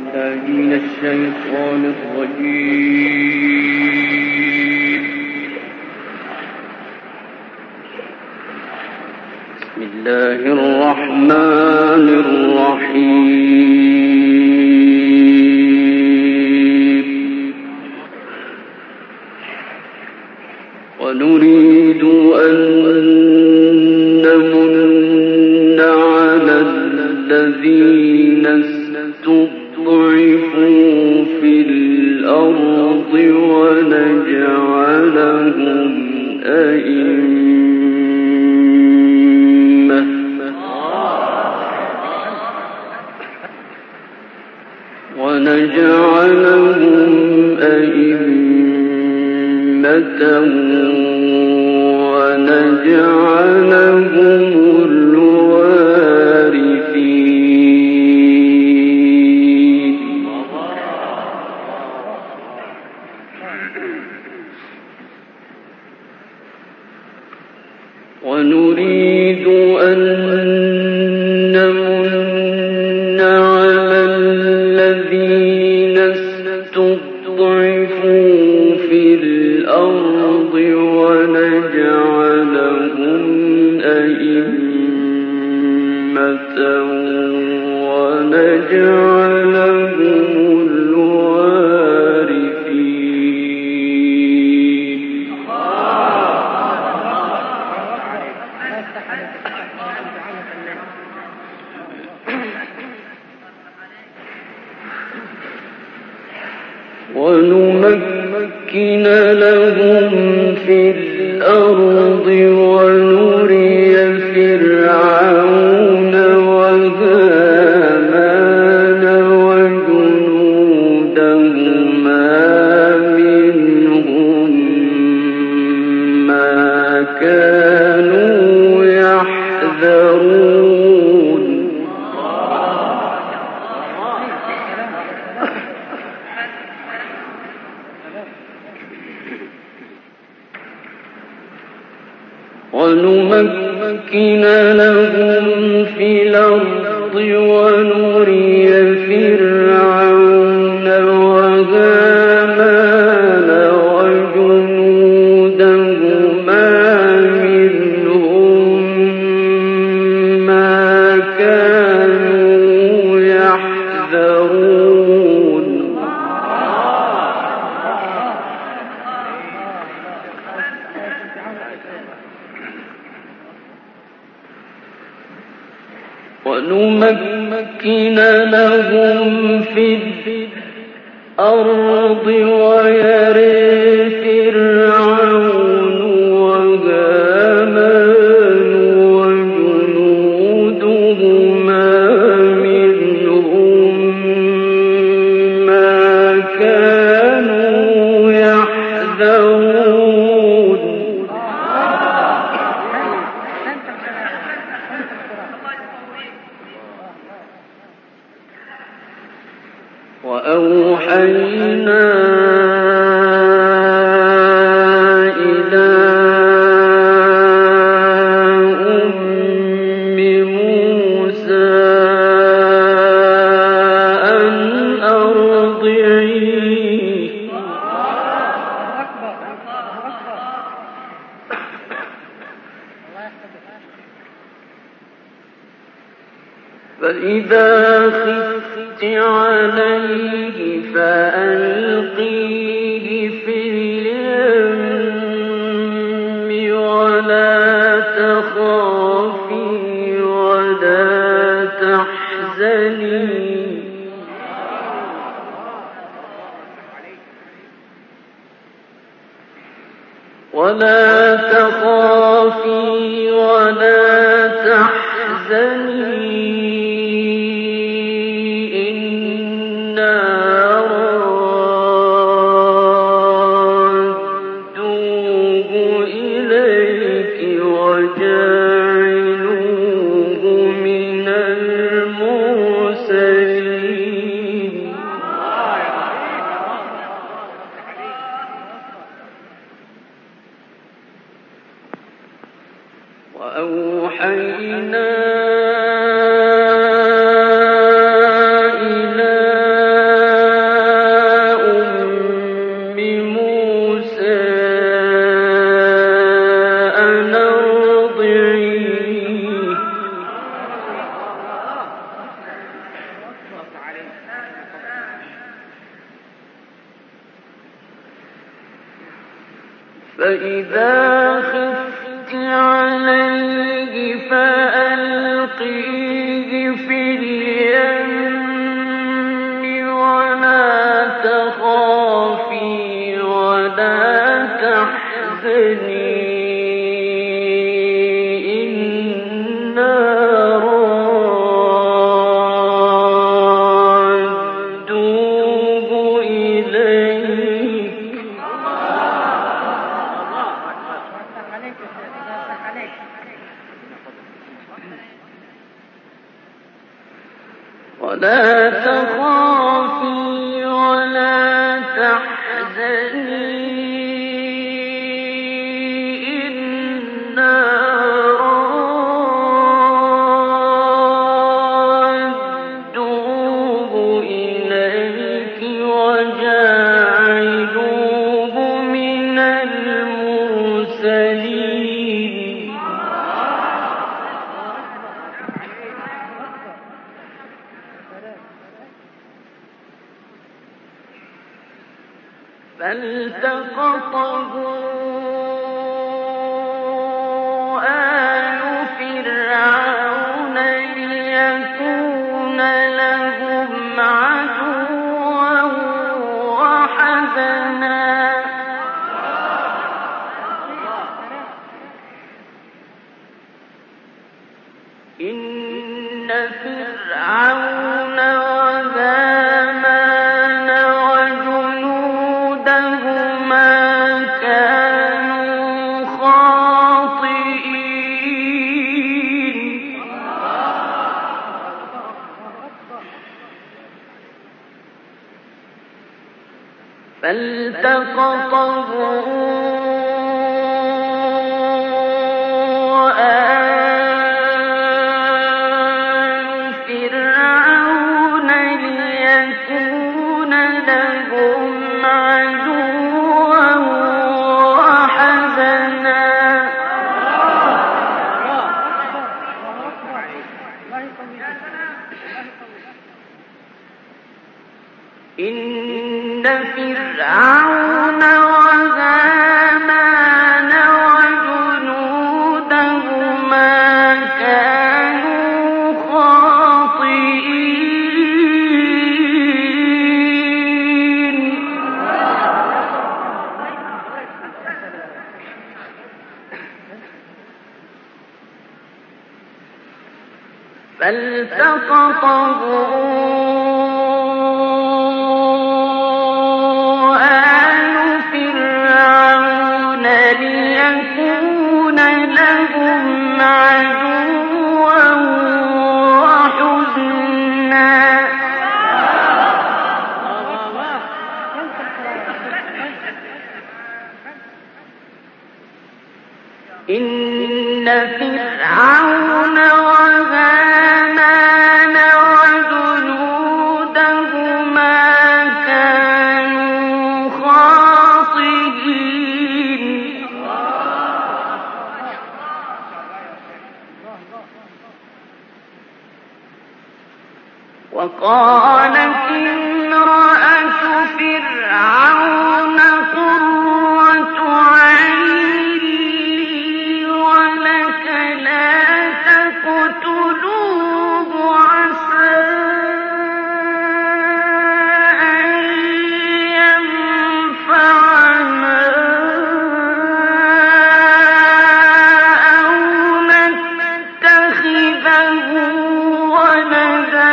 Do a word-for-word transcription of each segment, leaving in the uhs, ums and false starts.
بالله من الشيطان الرجيم. بسم الله الرحمن الرحيم. ونريد أن نمن على الذين استضعفوا في الأرض ونجعلهم أئمة ونجعلهم أئمة ونجعلهم ونريد أن نمن على الذين استضعفوا في الأرض ونجعلهم أئمة ونجعلهم ونمكن لهم في الأرض ونري فرعون وهامان وجنودهما منهم ما كانوا يحذرون. ونمكن لهم في الأرض ونري فرعون وهامان وجنودهما منهم ما كانوا يحذرون. ونمكن لهم في الأرض ويري فرعون وهامان وجنودهما منهم ما كانوا يحذرون. وأوحينا إلى أم موسى أن أرضعيه فإذا خفت عليه فألقيه في اليم ولا تخافي ولا تحزني ولا تخافي ولا تحزني وأوحينا فإذا خفت عليه فألقيه في اليم ولا تخافي ولا تحزني إنا رادوه إليك ولا تخافي ولا تحزني إنا رادوه إليك وجاعلوه من المرسلين فالتقطه آل فرعون ليكون لهم عدوا وحزنا إن فرعون وهامان وجنودهما كانوا خاطئين فالتقطه آل فرعون ليكون لهم عدوا وحزنا إن فرعون وهامان وجنودهما كانوا خاطئين فالتقطه آل فرعون ليكون لهم عدوا وحزنا إن فرعون وهامان وجنودهما كانوا خاطئين وقالت امرأة فرعون قرة عين لي ولك لا تقتلوه عسى أن ينفعنا أو نتخذه ولدا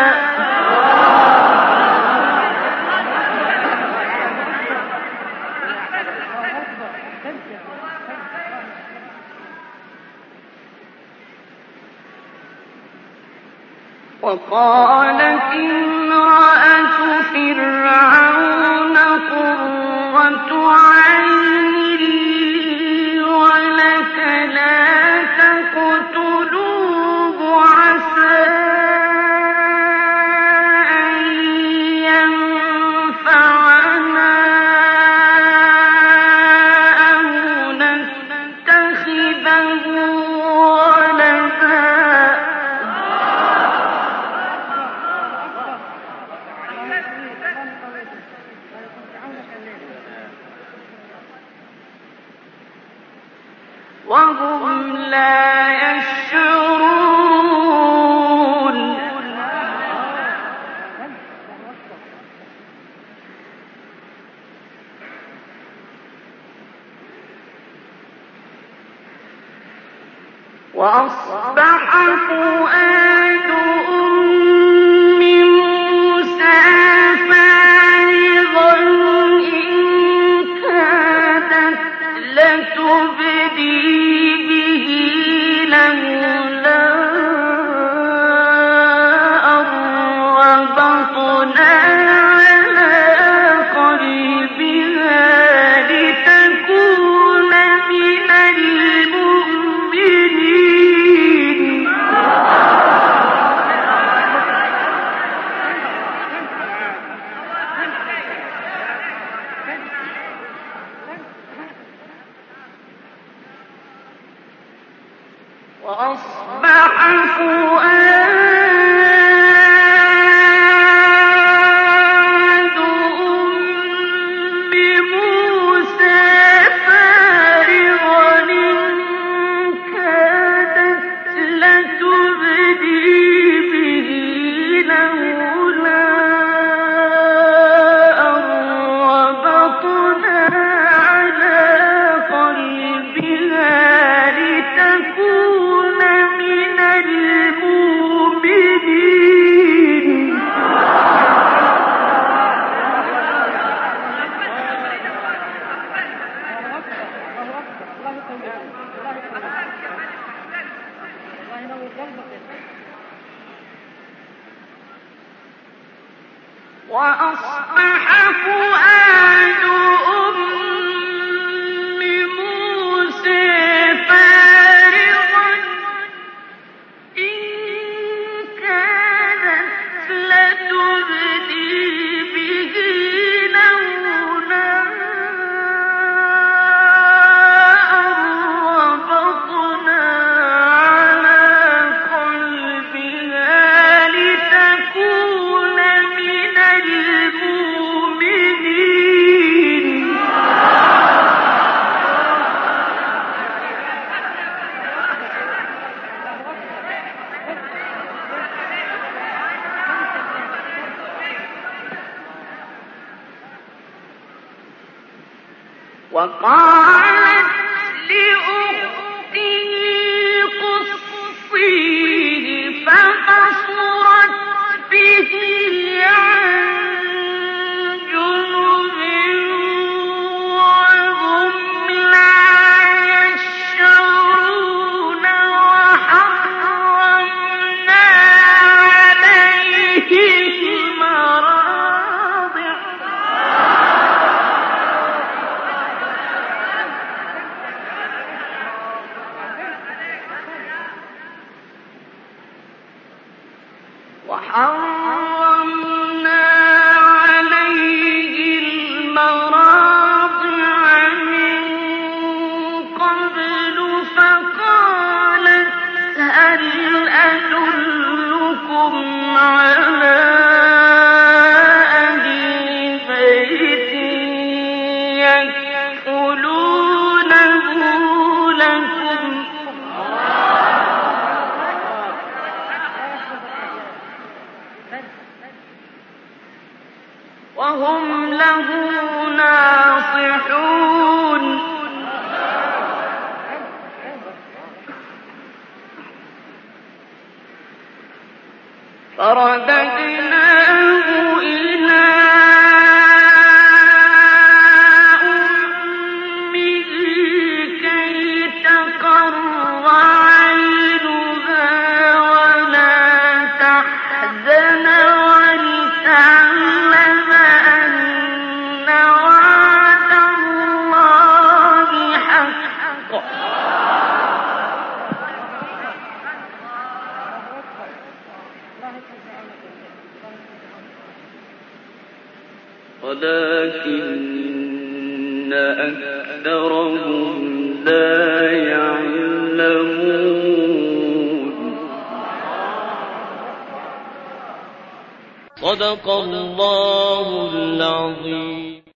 وقالت امرأة فرعون قرة عين لي ولك لا تقتلوه عسى أن ينفعنا أو نتخذه ولدا وهم لا يشعرون وأصبح فؤاد أم موسى فارغا إن كادت لتبدي به لولا أن ربطنا على قلبها لتكون من المؤمنين وأصبح فؤاد أم موسى فارغا إن كادت لتبدي به لولا أن ربطنا على قلبها لتكون من المؤمنين وأصبح فؤاد أم موسى فارغا إن كادت لتبدي به لولا أن ربطنا على قلبها لتكون من المؤمنين وقالت لأخته قصيه فبصرت به عن جنب وهم لا يشعرون وحرمنا عليه المراضع وحرمنا عليه المراضع من قبل فقالت هل أدلكم على أهل بيت يكفلونه لكم وهم له ناصحون فرددناه إلى أمه كي تقر عينها ولا تحزن ولتعلم أن وعد الله حق ولكن أكثرهم لا يعلمون. صدق الله العظيم.